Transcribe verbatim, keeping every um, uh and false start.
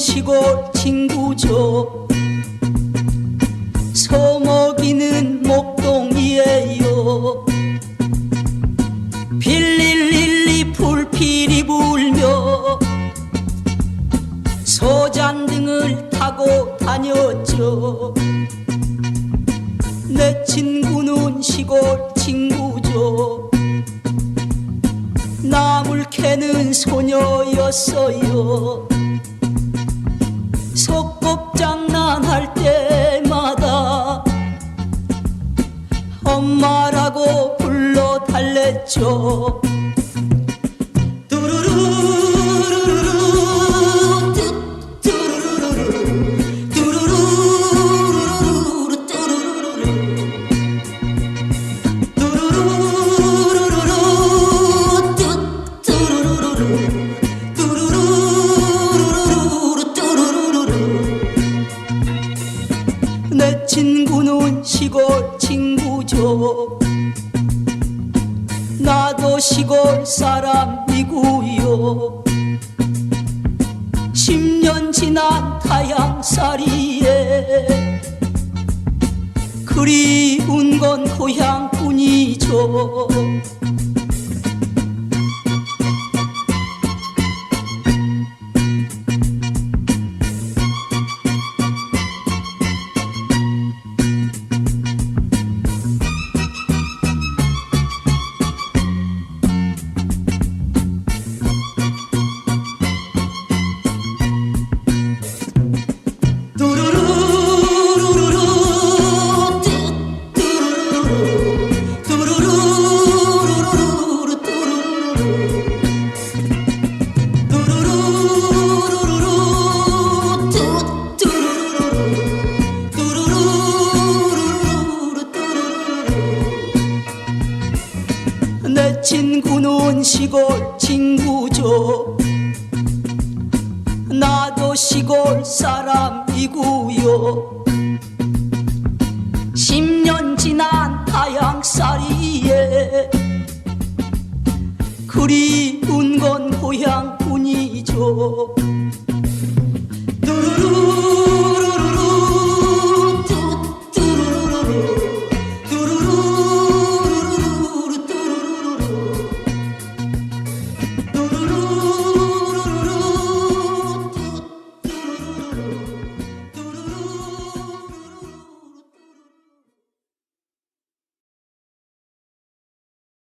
시골 친구죠. 소먹이는 목동이에요. 빌릴릴리 불필이 불며 소잔등을 타고 다녔죠. 내 친구는 시골 친구죠. 나물 캐는 소녀였어요. 소꿉장난할 때마다 엄마라고 불러 달랬죠. 내 친구는 시골 친구죠. 나도 시골 사람이고요. 십 년 지난 타향살이에 그리운 건 고향뿐이죠. 내 친구는 시골 친구죠. 나도 시골 사람이고요. 십 년 지난 타향살이에 그리운 건 고향뿐이죠. 두루루